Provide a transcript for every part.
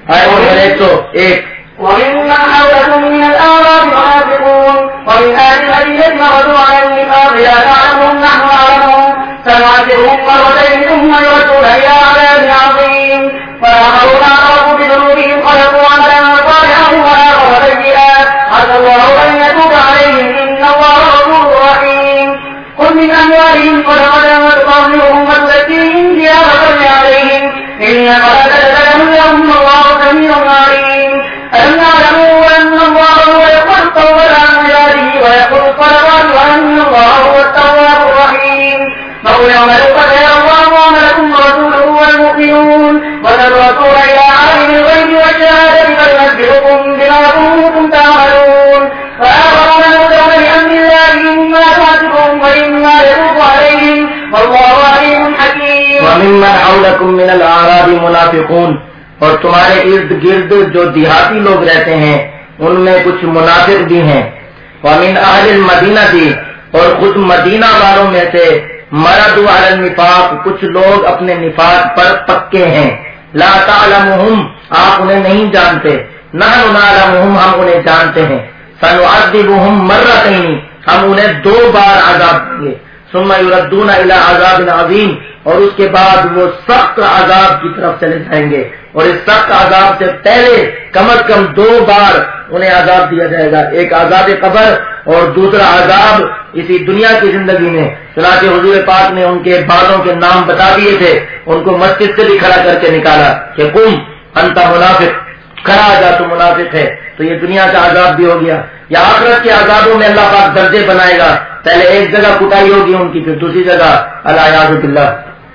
آیت 101 وممن حولكم من الأعراب منافقون ومن أهل المدينة مردوا على النفاق لا تعلمهم نحن أعلمهم سنعذبهم مرتين ثم يردون إلى عذاب عظيم وآخرون اعترفوا بذنوبهم خلقوا عملا صالحا وآخر سيئا عسى الله أن يتوب عليهم إن الله غفور رحيم خذ من أموالهم صدقة تطهرهم وتزكيهم بها وصل عليهم إن صلاتك لهم الله سميع عليم ألم يعلموا أن الله هو يقبل التوبة عن عباده ويقبل الصدقات وأن الله هو التواب الرحيم فقل اعملوا فسيرى الله عملكم ورسوله والمؤمنون وترى الرسول إلى عالم الغيب والشهادة فينبئكم بما كنتم تعملون وآخرون يرجون بأمر الله إما يعذبهم وإما يتوب عليهم والله عليم حكيم وممن حولكم من الأعراب منافقون اور تمہارے ارد گرد جو دیہاتی لوگ رہتے ہیں ان میں کچھ منافق بھی ہیں ومن اہل المدینہ بھی اور خود مدینہ والوں میں سے مردوا علی النفاق کچھ لوگ اپنے نفاق پر پکے ہیں لا تعلمهم آپ انہیں نہیں جانتے نحن نعلمهم ہم انہیں جانتے ہیں سنعذبهم مرتين ہم انہیں 2 بار عذاب دیں گے ثم يردون الى عذاب عظیم اور اس کے بعد وہ سخت عذاب کی طرف چلے جائیں گے اور اس سخت عذاب سے پہلے کم از کم 2 بار انہیں عذاب دیا جائے گا ایک عذاب قبر اور دوسرا عذاب اسی دنیا کی زندگی میں چنانچہ حضور پاک نے ان کے بعضوں کے نام بتا دیے تھے ان کو مسجد سے بھی کھڑا کر کے نکالا کہ قم انت منافق کھڑا جا تو منافق ہے تو یہ دنیا کا عذاب بھی ہو گیا یا آخرت کے عذابوں میں اللہ پاک درجے بنائے گا پہلے ایک جگہ کٹائی ہوگی ان کی پھر دوسری جگہ الیاذ باللہ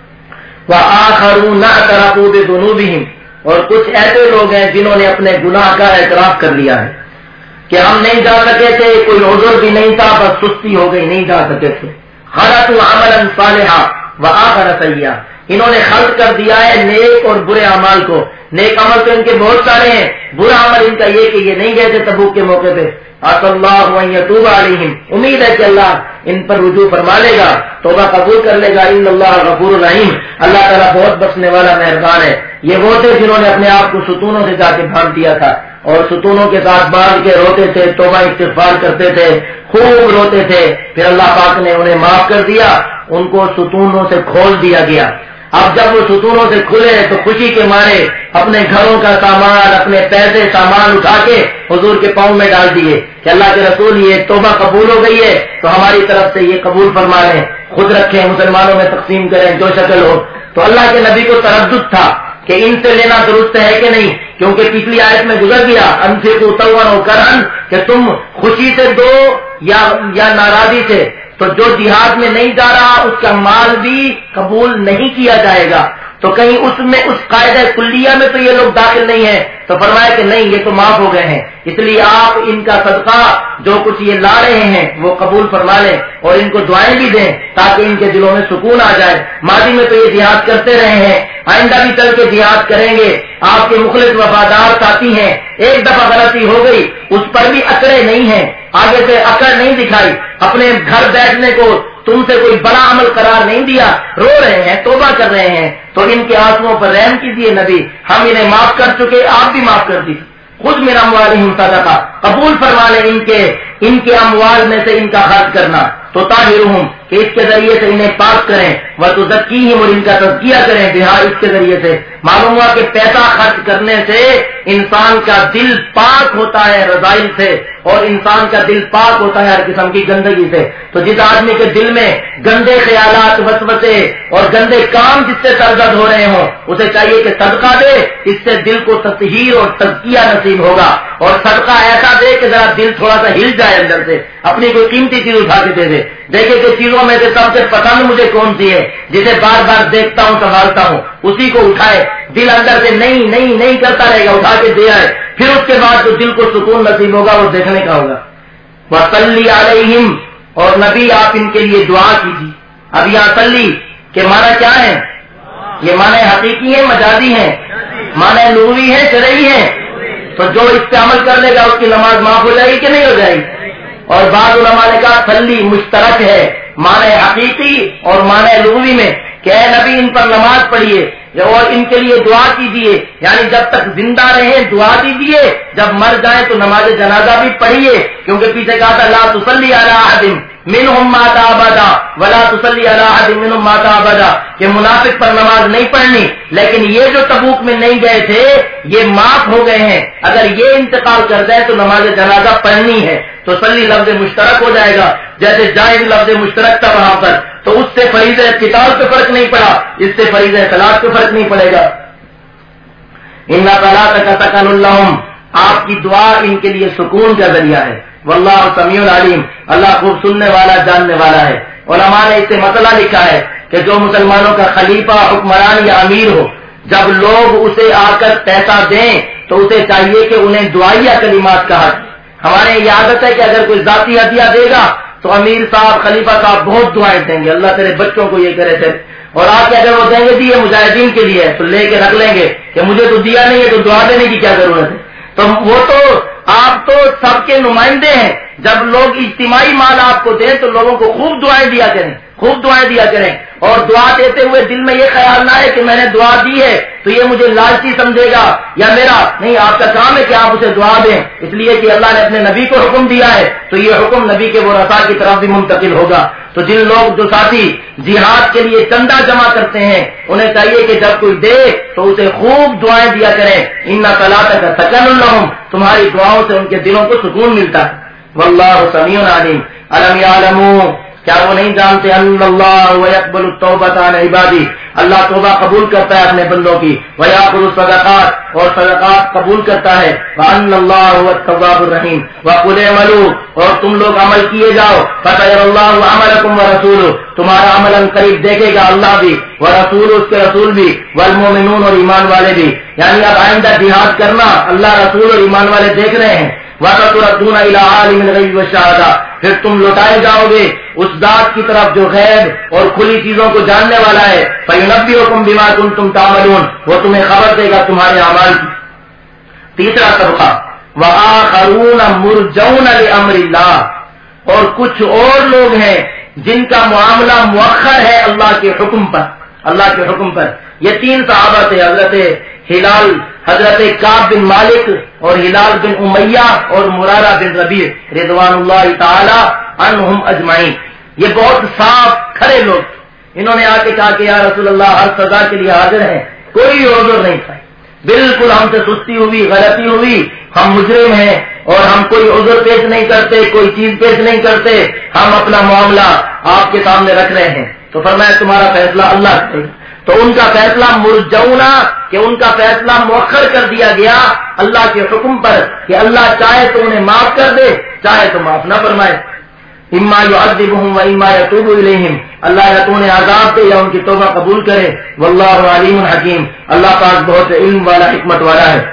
وآخرون اعترفوا بذنوبهم اور کچھ ایسے لوگ ہیں جنہوں نے اپنے گناہ کا اعتراف کر لیا ہے کہ ہم نہیں جا سکے تھے کوئی عذر بھی نہیں تھا بس سستی ہو گئی نہیں جا سکے تھے خلقوا عملا صالحا وآخر سیئا انہوں نے خلق کر دیا ہے نیک اور برے اعمال کو نیک عمل تو ان کے بہت سارے ہیں برا عمل ان کا یہ کہ یہ نہیں گئے تھے تبوک کے موقع پہ عسى الله ان يتوب عليهم امید ہے کہ اللہ ان پر رجوع فرما لے گا توبہ قبول کر لے گا ان اللہ غفور رحیم اللہ تعالیٰ بہت بخشنے والا مہربان ہے یہ وہ تھے جنہوں نے اپنے آپ کو ستونوں سے جا کے باندھ دیا تھا اور ستونوں کے ساتھ باندھ کے روتے تھے توبہ استغفار کرتے تھے خوب روتے تھے پھر اللہ پاک نے انہیں معاف کر دیا ان کو ستونوں سے کھول دیا گیا اب جب وہ ستونوں سے کھلے تو خوشی کے مارے اپنے گھروں کا سامان اپنے پیسے سامان اٹھا کے حضور کے پاؤں میں ڈال دیے کہ اللہ کے رسول یہ توبہ قبول ہو گئی ہے تو ہماری طرف سے یہ قبول فرما لیں خود رکھیں مسلمانوں میں تقسیم کریں جو شکل ہو تو اللہ کے نبی کو تردد تھا کہ ان سے لینا درست ہے کہ نہیں کیونکہ پچھلی آیت میں گزر گیا انفقوا طوعا وكرها کہ تم خوشی سے دو یا ناراضی سے تو جو جہاد میں نہیں جا رہا اس کا مال بھی قبول نہیں کیا جائے گا تو کہیں اس میں اس قاعدہ کلیہ میں تو یہ لوگ داخل نہیں ہیں تو فرمایا کہ نہیں یہ تو معاف ہو گئے ہیں اس لیے آپ ان کا صدقہ جو کچھ یہ لا رہے ہیں وہ قبول فرما لیں اور ان کو دعائیں بھی دیں تاکہ ان کے دلوں میں سکون آ جائے ماضی میں تو یہ جہاد کرتے رہے ہیں آئندہ بھی چل کے جہاد کریں گے آپ کے مخلص وفادار ساتھی ہیں ایک دفعہ غلطی ہو گئی اس پر بھی اکڑے نہیں ہیں آگے سے اکڑ نہیں دکھائی اپنے گھر بیٹھنے کو تم سے کوئی بڑا عمل قرار نہیں دیا رو رہے ہیں توبہ کر رہے ہیں تو ان کے آنسوؤں پر رحم کیجیے نبی ہم انہیں معاف کر چکے آپ بھی معاف کر دیجیے خود من اموالہم صدقہ قبول فرما لیں ان کے اموال میں سے ان کا خرچ کرنا تو طاہرہم کہ اس کے ذریعے سے انہیں پاک کریں وتزکیہم اور ان کا تزکیہ کریں بہا اس کے ذریعے سے معلوم ہوا کہ پیسہ خرچ کرنے سے انسان کا دل پاک ہوتا ہے رذائل سے اور انسان کا دل پاک ہوتا ہے ہر قسم کی گندگی سے تو جس آدمی کے دل میں گندے خیالات وسوسے اور گندے کام جس سے سرزد ہو رہے ہوں اسے چاہیے کہ صدقہ دے اس سے دل کو تطہیر اور تزکیہ نصیب ہوگا اور صدقہ ایسا دے کہ ذرا دل تھوڑا سا ہل جائے اندر سے اپنی کوئی قیمتی چیز اٹھا کے دے دیکھے کہ چیزوں میں سے سب سے پسند مجھے کون سی ہے جسے بار بار دیکھتا ہوں سنبھالتا ہوں اسی کو اٹھائے دل اندر سے نہیں کرتا رہے گا اٹھا کے دے آئے پھر اس کے بعد جو دل کو سکون نصیب ہوگا وہ دیکھنے کا ہوگا وصلی علیہم اور نبی آپ ان کے لیے دعا کیجیے اب یہاں صلی کے معنی کیا ہے یہ معنی حقیقی ہیں مجازی ہیں معنی لغوی ہیں شرعی ہیں تو جو اس پہ عمل کر لے گا اس کی نماز معاف ہو جائے گی کہ نہیں ہو جائے گی اور بعض علماء نے کہا صلی مشترک ہے معنی حقیقی اور معنی لغوی میں کہ اے نبی ان پر نماز پڑھیے اور ان کے لیے دعا کیجیے، یعنی جب تک زندہ رہیں دعا دیجیے، جب مر جائیں تو نماز جنازہ بھی پڑھیے، کیونکہ پیچھے کہا تھا لا تصلی علی احد منہم مات ابدا ولا تصلی علی احد منہم مات ابدا، کہ منافق پر نماز نہیں پڑھنی، لیکن یہ جو تبوک میں نہیں گئے تھے یہ معاف ہو گئے ہیں، اگر یہ انتقال کر جائے تو نماز جنازہ پڑھنی ہے، تو صلی لفظ مشترک ہو جائے گا، جیسے جائز لفظ مشترک تھا وہاں پر، تو اس سے فریضہ قتال پہ فرق نہیں پڑا، اس سے فریضہ صلاۃ پہ فرق نہیں پڑے گا۔ ان صلاتک سکن لہم، آپ کی دعا ان کے لیے سکون کا ذریعہ ہے، واللہ سمیع علیم، اللہ خوب سننے والا جاننے والا ہے۔ علماء نے اس سے مسئلہ لکھا ہے کہ جو مسلمانوں کا خلیفہ حکمران یا امیر ہو، جب لوگ اسے آ کر پیسہ دیں تو اسے چاہیے کہ انہیں دعائیہ کلمات کہا جائے۔ ہمارے یہ عادت ہے کہ اگر کوئی ذاتی ہدیہ دے گا تو امیر صاحب خلیفہ صاحب بہت دعائیں دیں گے، اللہ تیرے بچوں کو یہ کرے تھے، اور آ کے اگر وہ دیں گے یہ مجاہدین کے لیے تو لے کے رکھ لیں گے کہ مجھے تو دیا نہیں ہے تو دعا دینے کی کیا ضرورت ہے۔ تو وہ تو آپ تو سب کے نمائندے ہیں، جب لوگ اجتماعی مال آپ کو دیں تو لوگوں کو خوب دعائیں دیا کریں، خوب دعائیں دیا کریں، اور دعا دیتے ہوئے دل میں یہ خیال نہ ہے کہ میں نے دعا دی ہے تو یہ مجھے لالچی سمجھے گا یا میرا نہیں، آپ کا کام ہے کہ آپ اسے دعا دیں، اس لیے کہ اللہ نے اپنے نبی کو حکم دیا ہے تو یہ حکم نبی کے وہ رسا کی طرف بھی منتقل ہوگا۔ تو جن لوگ جو ساتھی جہاد کے لیے چندہ جمع کرتے ہیں انہیں چاہیے کہ جب کوئی دے تو اسے خوب دعائیں دیا کریں، ان صلاتک سکن لہم، تمہاری دعاؤں سے ان کے دلوں کو سکون ملتا ہے۔ واللہ سمیع علیم، الم یعلموا، کیا وہ نہیں جانتے ان اللہ یقبل التوبۃ عن عبادی، اللہ توبہ قبول کرتا ہے اپنے بندوں کی، ویأخذ الصدقات، اور صدقات قبول کرتا ہے، وان اللہ هو التواب الرحیم، وقل اعملوا، اور تم لوگ عمل کیے جاؤ، فسيرى الله عملكم ورسوله، تمہارا عمل ان قریب دیکھے گا اللہ بھی، ورسول، اس کے رسول بھی، والمؤمنون، اور ایمان والے بھی، یعنی اب آئندہ جہاد کرنا اللہ رسول اور ایمان والے دیکھ رہے ہیں۔ وَتَتُرَدُّونَ إِلَىٰ عَالِمِ الْغَيْبِ وَالشَّهَادَةِ، پھر تم لوٹائے جاؤ گے اس ذات کی طرف جو غیب اور کھلی چیزوں کو جاننے والا ہے، فَيُنَبِّئُكُم بِمَا كُنتُمْ تَعْمَلُونَ، وہ تمہیں خبر دے گا تمہارے اعمال کی۔ تیسرا طبقہ، وَآخَرُونَ مُرْجَوْنَ لِأَمْرِ اللَّهِ، اور کچھ اور لوگ ہیں جن کا معاملہ مؤخر ہے اللہ کے حکم پر، اللہ کے حکم پر۔ یہ تین صحابہ تھے، حضرت کعب بن مالک اور ہلال بن امیہ اور مرارہ بن ربیع رضوان اللہ تعالی عنہم اجمعین، یہ بہت صاف کھڑے لوگ، انہوں نے آ کے کہا کہ یا رسول اللہ ہر سزا کے لیے حاضر ہیں، کوئی عذر نہیں تھا، بالکل ہم سے سستی ہوئی، غلطی ہوئی، ہم مجرم ہیں اور ہم کوئی عذر پیش نہیں کرتے، کوئی چیز پیش نہیں کرتے، ہم اپنا معاملہ آپ کے سامنے رکھ رہے ہیں۔ تو فرمایا تمہارا فیصلہ اللہ کرے گا۔ تو ان کا فیصلہ مرجونا، کہ ان کا فیصلہ مؤخر کر دیا گیا اللہ کے حکم پر، کہ اللہ چاہے تو انہیں معاف کر دے، چاہے تو معاف نہ فرمائے۔ اما یعذبہم و اما یتوب الیہم، اللہ یا تو انہیں عذاب دے یا ان کی توبہ قبول کرے۔ واللہ علیم حکیم، اللہ پاک بہت علم والا، حکمت والا ہے۔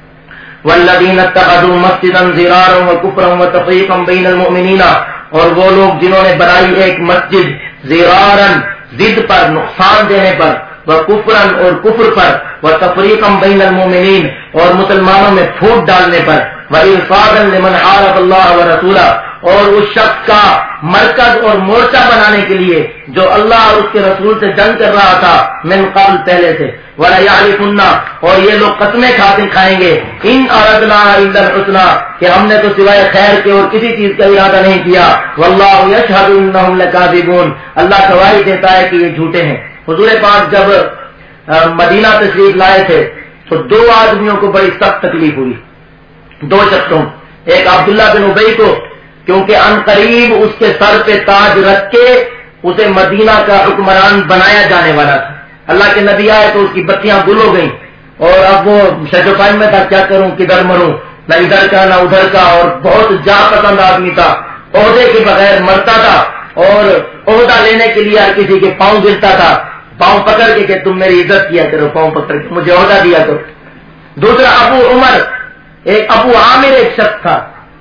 والذین اتخذوا مسجدا ضرارا وکفرا وتفریقا بین المؤمنین، اور وہ لوگ جنہوں نے بنائی ایک مسجد ضرارا، ضد پر، نقصان دینے پر، وکفرا، اور کفر پر، وتفریقا بین المؤمنین، اور مسلمانوں میں پھوٹ ڈالنے پر، وارصادا لمن حارب اللہ ورسولہ، اور اس شخص کا مرکز اور مورچہ بنانے کے لیے جو اللہ اور اس کے رسول سے جنگ کر رہا تھا من قبل، پہلے سے، وَلَيَعْرِفُنَّ، اور یہ لوگ قسمیں کھائیں گے، ان اردنا الا الحسنى، کہ ہم نے تو سوائے خیر کے اور کسی چیز کا ارادہ نہیں کیا، واللہ یشہد انہم لکاذبون، اللہ گواہی دیتا ہے کہ یہ جھوٹے ہیں۔ حضور پاک جب مدینہ تشریف لائے تھے تو دو آدمیوں کو بڑی سخت تکلیف ہوئی، دو شخصوں، ایک عبداللہ بن ابی کو، کیونکہ ان قریب اس کے سر پہ تاج رکھ کے اسے مدینہ کا حکمران بنایا جانے والا تھا، اللہ کے نبی آئے تو اس کی بتیاں گل ہو گئیں، اور اب وہ شجوفائی میں تھا، کیا کروں کدھر مروں، نہ ادھر کا نہ ادھر کا، اور بہت جا پسند آدمی تھا، عہدے کے بغیر مرتا تھا، اور عہدہ لینے کے لیے ہر کسی کے پاؤں گرتا تھا، پاؤں پکڑ کے کہ تم میری عزت کیا کرو، پاؤں پکڑ کے مجھے عہدہ دیا کرو۔ دوسرا ابو عمر، ایک ابو عامر ایک شخص تھا،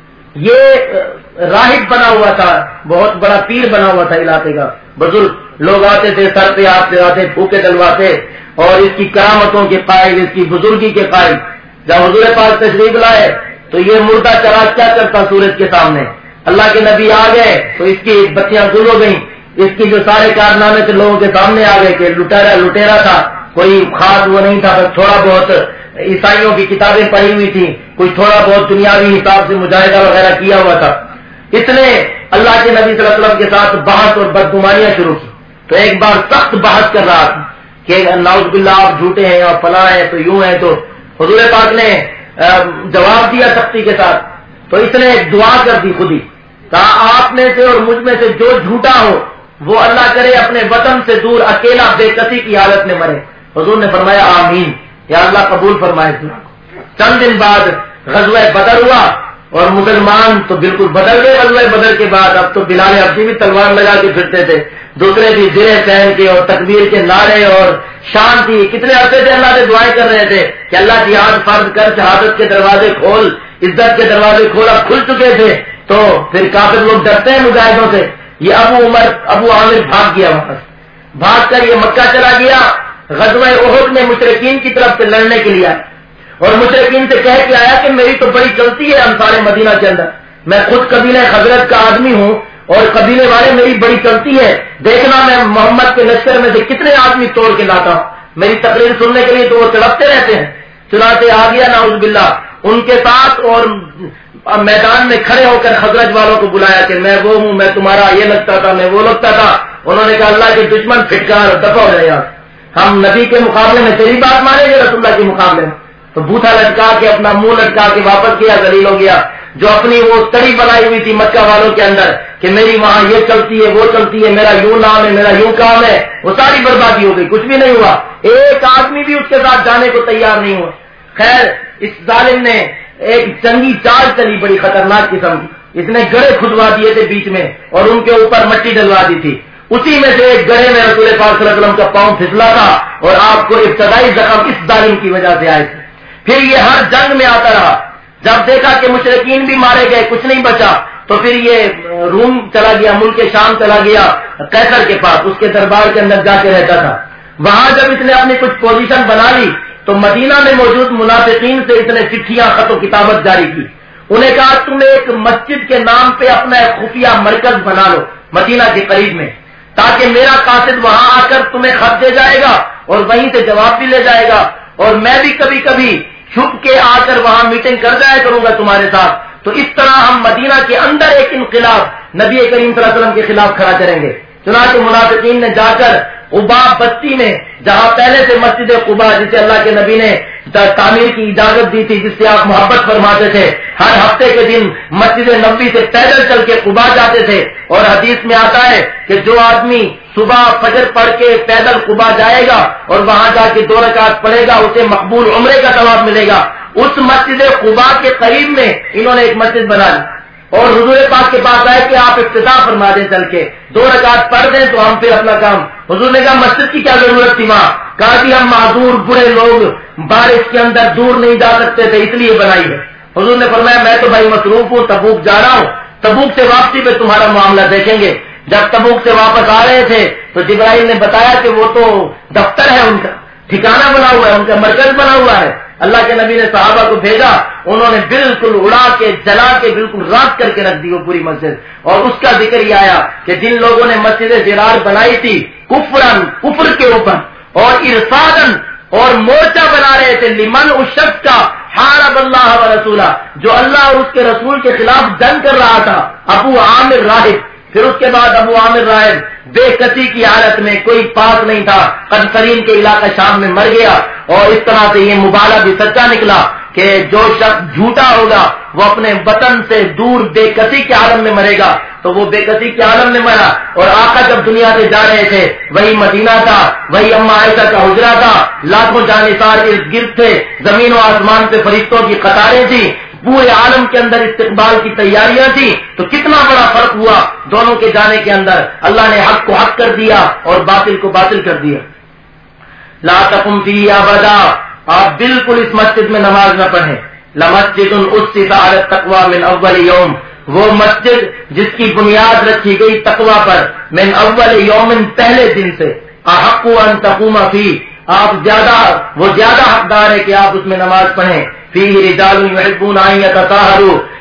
یہ راہب بنا ہوا تھا، بہت بڑا پیر بنا ہوا تھا علاقے کا، بزرگ لوگ آتے تھے، سر پہ ہاتھ لگاتے، پھوکے ڈلواتے، اور اس کی کرامتوں کے قائل، اس کی بزرگی کے قائل۔ جب حضور پاک تشریف لائے تو یہ مردہ چراغ کیا کرتا سورج کے سامنے، اللہ کے نبی آ گئے تو اس کی بتیاں گل ہو گئیں، اس کی جو سارے کارنامے تھے لوگوں کے سامنے آ گئے کہ لٹیرا تھا، کوئی خاص وہ نہیں تھا، بس تھوڑا بہت عیسائیوں کی کتابیں پڑھی ہوئی تھی، کوئی تھوڑا بہت دنیاوی حساب سے مجاہدہ وغیرہ کیا ہوا تھا. اس نے اللہ کے نبی صلی اللہ علیہ وسلم کے ساتھ بحث اور بدگمانیاں شروع کی. تو ایک بار سخت بحث کر رہا تھا کہ نعوذ باللہ آپ جھوٹے ہیں اور فلاں ہیں تو یوں ہیں. تو حضور پاک نے جواب دیا سختی کے ساتھ. تو اس نے ایک دعا کر دی خود ہی، کہا آپ میں سے اور مجھ میں سے جو جھوٹا ہو وہ اللہ کرے اپنے وطن سے دور اکیلا بے کسی کی حالت میں مرے. حضور نے فرمایا آمین، یا اللہ قبول فرمائے. چند دن بعد غزوہ بدر ہوا اور مسلمان تو بالکل بدل گئے. غزوہ بدر کے بعد اب تو بلال حبشی بھی تلوار لگا کے پھرتے تھے، دوسرے بھی زرے پہن کے اور تکبیر کے نعرے اور شان تھی. کتنے عرصے سے اللہ سے دعائیں کر رہے تھے کہ اللہ جہاد فرض کر، شہادت کے دروازے کھول، عزت کے دروازے کھولا، کھل چکے تھے. تو پھر کافر لوگ ڈرتے ہیں مجاہدوں سے. یہ ابو عامر بھاگ گیا، وہاں سے بھاگ کر یہ مکہ چلا گیا. غزوہ احد میں مشرکین کی طرف سے لڑنے کے لیے آیا اور مشرکین سے کہہ کے آیا کہ میری تو بڑی چلتی ہے انصار مدینہ کے اندر، میں خود قبیلہ حضرت کا آدمی ہوں اور قبیلے والے میری بڑی چلتی ہے، دیکھنا میں محمد کے لشکر میں سے کتنے آدمی توڑ کے لاتا ہوں. میری تقریر سننے کے لیے تو وہ تڑپتے رہتے ہیں. چنانچہ آ گیا نعوذ باللہ ان کے ساتھ اور میدان میں کھڑے ہو کر خزرج والوں کو بلایا کہ میں وہ ہوں، میں تمہارا یہ لگتا تھا، میں وہ لگتا تھا. انہوں نے کہا اللہ کے دشمن پھٹکار دفع ہو رہے ہیں، ہم نبی کے مقابلے میں تیری بات مانیں گے رسول اللہ کے مقابلے میں. تو بوتھا لٹکا کے اپنا منہ لٹکا کے واپس کیا، ذلیل ہو گیا. جو اپنی وہ تڑی بنائی ہوئی تھی مکہ والوں کے اندر کہ میری وہاں یہ چلتی ہے وہ چلتی ہے، میرا یوں نام ہے، میرا یوں کام ہے، وہ ساری بربادی ہو گئی، کچھ بھی نہیں ہوا. ایک آدمی بھی اس کے ساتھ جانے کو تیار نہیں ہوا. خیر اس ظالم نے ایک جنگی چال چلی بڑی خطرناک قسم کی. اس نے گڑھے کھدوا دیے تھے بیچ میں اور ان کے اوپر مٹی ڈلوا دی تھی. اسی میں سے ایک گڑھے میں رسول پاک صلی اللہ علیہ وسلم کا پاؤں پھسلا تھا اور آپ کو ابتدائی زخم اس ظالم کی وجہ سے آئے تھے. پھر یہ ہر جنگ میں آتا رہا. جب دیکھا کہ مشرکین بھی مارے گئے، کچھ نہیں بچا، تو پھر یہ روم چلا گیا، ملک شام چلا گیا قیصر کے پاس، اس کے دربار کے اندر جا کے رہتا تھا. وہاں جب اس نے اپنی کچھ پوزیشن بنا لی تو مدینہ میں موجود منافقین سے اس نے چٹھیاں خط و کتابت جاری کی. انہیں کہا تم ایک مسجد کے نام پہ اپنا ایک خفیہ مرکز بنا لو مدینہ کے قریب میں، تاکہ میرا قاصد وہاں آ کر تمہیں خط دے جائے گا اور وہیں سے جواب بھی لے جائے گا، اور میں بھی کبھی کبھی چھپ کے آ کر وہاں میٹنگ کر جایا کروں گا تمہارے ساتھ. تو اس طرح ہم مدینہ کے اندر ایک انقلاب نبی کریم صلی اللہ علیہ وسلم کے خلاف کھڑا کریں گے. چنانچہ منافقین نے جا کر قباء بستی میں، جہاں پہلے سے مسجد قباء جسے اللہ کے نبی نے تعمیر کی اجازت دی تھی، جس سے آپ محبت فرماتے تھے، ہر ہفتے کے دن مسجد نبوی سے پیدل چل کے قباء جاتے تھے. اور حدیث میں آتا ہے کہ جو آدمی صبح فجر پڑھ کے پیدل قباء جائے گا اور وہاں جا کے 2 رکعت پڑھے گا، اسے مقبول عمرے کا ثواب ملے گا. اس مسجد قباء کے قریب میں انہوں نے ایک مسجد بنا لی اور حضور پاک کے پاس آئے کہ آپ افتتاح فرما دیں، چل کے 2 رکعت پڑھ دیں تو ہم پھر اپنا کام. حضور نے کہا مسجد کی کیا ضرورت تھی وہاں؟ کہا کہ ہم معذور بڑے لوگ بارش کے اندر دور نہیں جا سکتے تھے اس لیے بنائی ہے. حضور نے فرمایا میں تو بھائی مصروف ہوں، تبوک جا رہا ہوں، تبوک سے واپسی پہ تمہارا معاملہ دیکھیں گے. جب تبوک سے واپس آ رہے تھے تو جبرائیل نے بتایا کہ وہ تو دفتر ہے، ان کا ٹھکانہ بنا ہوا ہے، ان کا مرکز بنا ہوا ہے. اللہ کے نبی نے صحابہ کو بھیجا، انہوں نے بالکل اڑا کے جلا کے بالکل راک کر کے رکھ دی وہ پوری مسجد. اور اس کا ذکر یہ آیا کہ جن لوگوں نے مسجد زرار بنائی تھی کفر کے اوپر اور ارصادن اور مورچہ بنا رہے تھے لمن اس شخص کا حارب اللہ و رسولہ، جو اللہ اور اس کے رسول کے خلاف جنگ کر رہا تھا، ابو عامر راہب. پھر اس کے بعد ابو عامر راہب بے کسی کی حالت میں، کوئی پاک نہیں تھا، قدسرین کے علاقہ شام میں مر گیا. اور اس طرح سے یہ مبالغہ بھی سچا نکلا کہ جو شخص جھوٹا ہوگا وہ اپنے وطن سے دور بے کسی کے عالم میں مرے گا. تو وہ بے کسی کے عالم میں مرا. اور آقا جب دنیا سے جا رہے تھے وہی مدینہ تھا، وہی اما عائشہ کا حجرہ تھا، لاکھوں جانثار ارد گرد تھے، زمین و آسمان سے فرشتوں کی قطاریں تھی، پورے عالم کے اندر استقبال کی تیاریاں تھی. تو کتنا بڑا فرق ہوا دونوں کے جانے کے اندر. اللہ نے حق کو حق کر دیا اور باطل کو باطل کر دیا. لا تقم فیہ ابدا، آپ بالکل اس مسجد میں نماز نہ پڑھیں. لمسجد اسست علی التقوی من اول یوم، وہ مسجد جس کی بنیاد رکھی گئی تقوی پر، من اول یوم، پہلے دن سے، احق ان تقوم فیہ، وہ زیادہ حقدار ہے کہ آپ اس میں نماز پڑھیں. فیہ رجال یحبون ان یتطہروا،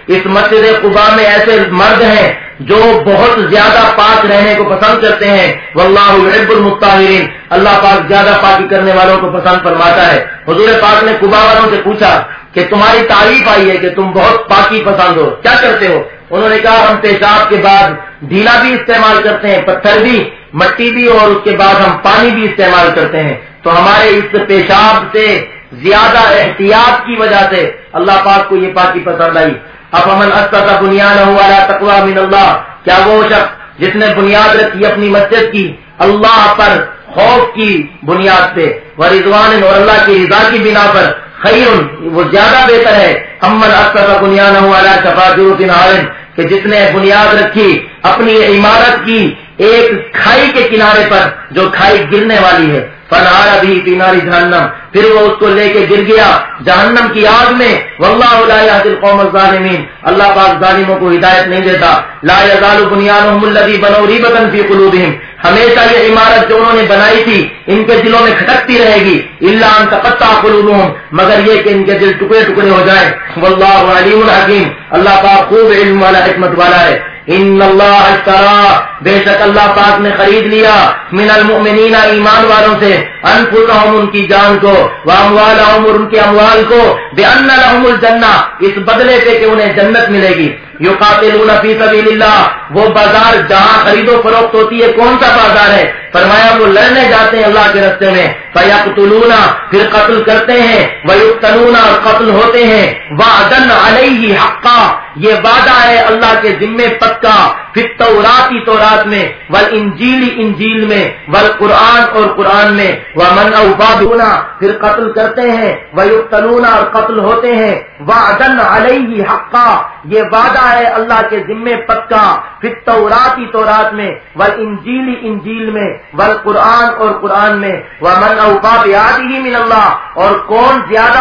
اس مسجد قباء میں ایسے مرد ہیں جو بہت زیادہ پاک رہنے کو پسند کرتے ہیں، واللہ یحب المطہرین، اللہ پاک زیادہ پاکی کرنے والوں کو پسند فرماتا ہے۔ حضور پاک نے قباء والوں سے پوچھا کہ تمہاری تعریف آئی ہے کہ تم بہت پاکی پسند ہو، کیا کرتے ہو؟ انہوں نے کہا ہم پیشاب کے بعد ڈھیلا بھی استعمال کرتے ہیں، پتھر بھی، مٹی بھی، اور اس کے بعد ہم پانی بھی استعمال کرتے ہیں۔ تو ہمارے اس پیشاب سے زیادہ احتیاط کی وجہ سے اللہ پاک کو یہ پاکی پسند آئی۔ افمن اسس بنیانہ علی تقوی من اللہ، کیا وہ شخص جس نے بنیاد رکھی اپنی مسجد کی اللہ پر خوف کی بنیاد پہ، ورضوان، اور اللہ کی رضا کی بنا پر، خیر، وہ زیادہ بہتر ہے، امن اسس بنیانہ علی شفا جرف نہر، کہ جس نے بنیاد رکھی اپنی عمارت کی ایک کھائی کے کنارے پر جو کھائی گرنے والی ہے، فنہار بھی فی نار جہنم، پھر وہ اس کو لے کے گر گیا جہنم کی آگ میں، واللہ لا یہدی القوم الظالمین، اللہ پاک ظالموں کو ہدایت نہیں دیتا۔ لا یزال بنیانہم الذی بنوا ریبۃ فی قلوبہم، ہمیشہ یہ عمارت جو انہوں نے بنائی تھی ان کے دلوں میں کھٹکتی رہے گی، الا ان تقطع قلوبہم، مگر یہ کہ ان کے دل ٹکڑے ٹکڑے ہو جائیں۔ واللہ علیم حکیم، اللہ پاک خوب علم والا، حکمت والا ہے۔ ان اللہ اشترى، بے شک اللہ پاک نے خرید لیا، من المؤمنین، ایمان والوں سے، انفسہم، ان کی جان کو، واموالہم، اور ان کے اموال کو، بان لہم الجنہ، اس بدلے پہ کہ انہیں جنت ملے گی۔ یقاتلون فی سبیل اللہ، وہ بازار جہاں خرید و فروخت ہوتی ہے کون سا بازار ہے؟ فرمایا وہ لڑنے جاتے ہیں اللہ کے راستے میں، فیقتلون، پھر قتل کرتے ہیں، ویقتلون، اور قتل ہوتے ہیں، وعدن علیہ حقا، یہ وعدہ ہے اللہ کے ذمے پکا، فی التوراۃ، تورات میں، والانجیل، انجیل میں، والقرآن، اور قرآن میں، ومن اوفی بعہدہ، پھر قتل کرتے ہیں، ویقتلون، اور قتل ہوتے ہیں، وعدن علیہ حقا، یہ وعدہ ہے اللہ کے ذمے پکا، فی التوراۃ، تورات میں، والانجیل، انجیل میں، والقرآن، اور قرآن میں، ومن اوفی بعہدہ من اللہ، اور کون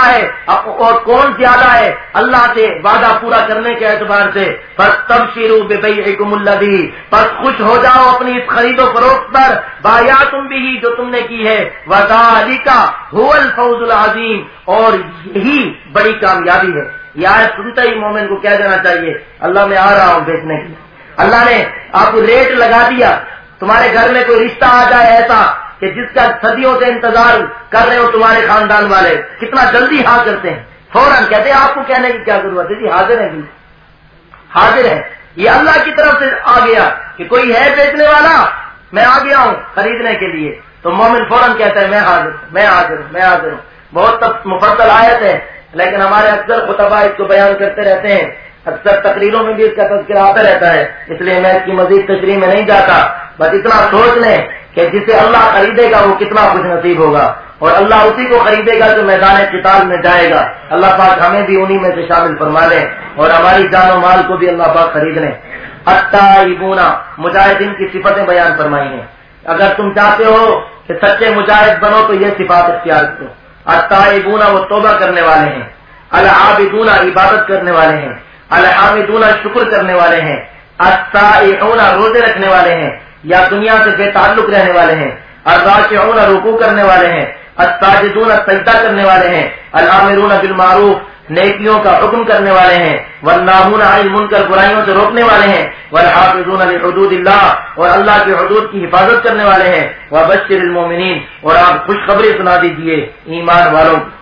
زیادہ ہے اللہ سے وعدہ پورا کرنے کے اعتبار سے، فاستبشروا ببیعکم الذی، پس خوش ہو جاؤ اپنی اس خرید و فروخت پر، بایعتم بہ، جو تم نے کی ہے، وذالک ھو الفوز العظیم، اور یہی بڑی کامیابی ہے۔ یہ آیت سنتے ہی مومن کو کہہ دینا چاہیے اللہ میں آ رہا ہوں بیچنے کے لیے۔ اللہ نے آپ کو ریٹ لگا دیا، تمہارے گھر میں کوئی رشتہ آ جائے ایسا کہ جس کا صدیوں سے انتظار کر رہے ہو تمہارے خاندان والے، کتنا جلدی ہاں کرتے ہیں، فوراً کہتے ہیں آپ کو کہنے کی کیا ضرورت ہے، جی حاضر ہے، حاضر ہے۔ یہ اللہ کی طرف سے آ گیا کہ کوئی ہے بیچنے والا، میں آ گیا ہوں خریدنے کے لیے، تو مومن فوراً کہتا ہے میں حاضر ہوں۔ بہت مفصل آیت ہے، لیکن ہمارے اکثر خطبہ اس کو بیان کرتے رہتے ہیں، اکثر تقریروں میں بھی اس کا تذکرہ آتا رہتا ہے، اس لیے میں اس کی مزید تشریح میں نہیں جاتا، بس اتنا سوچ لیں کہ جسے اللہ خریدے گا وہ کتنا خوش نصیب ہوگا، اور اللہ اسی کو خریدے گا جو میدان قتال میں جائے گا۔ اللہ پاک ہمیں بھی انہی میں سے شامل فرما لے، اور ہماری جان و مال کو بھی اللہ پاک خرید لیں۔ التائبون، مجاہدین کی صفتیں بیان فرمائی ہیں، اگر تم چاہتے ہو کہ سچے مجاہد بنو تو یہ صفات اختیار کرو۔ التائبون، وہ توبہ کرنے والے ہیں، العابدون، عبادت کرنے والے ہیں، الحامدون، شکر کرنے والے ہیں، السائحون، روزے رکھنے والے ہیں یا دنیا سے بے تعلق رہنے والے ہیں، الراکعون، رکوع کرنے والے ہیں، الساجدون، سجدہ کرنے والے ہیں، الامرون بالمعروف، نیکیوں کا حکم کرنے والے ہیں، والناہون عن المنکر، برائیوں سے روکنے والے ہیں، والحافظون لحدود اللہ، اور اللہ کی حدود کی حفاظت کرنے والے ہیں، وبشر المؤمنین، اور آپ خوشخبری سنا دیجئے ایمان والوں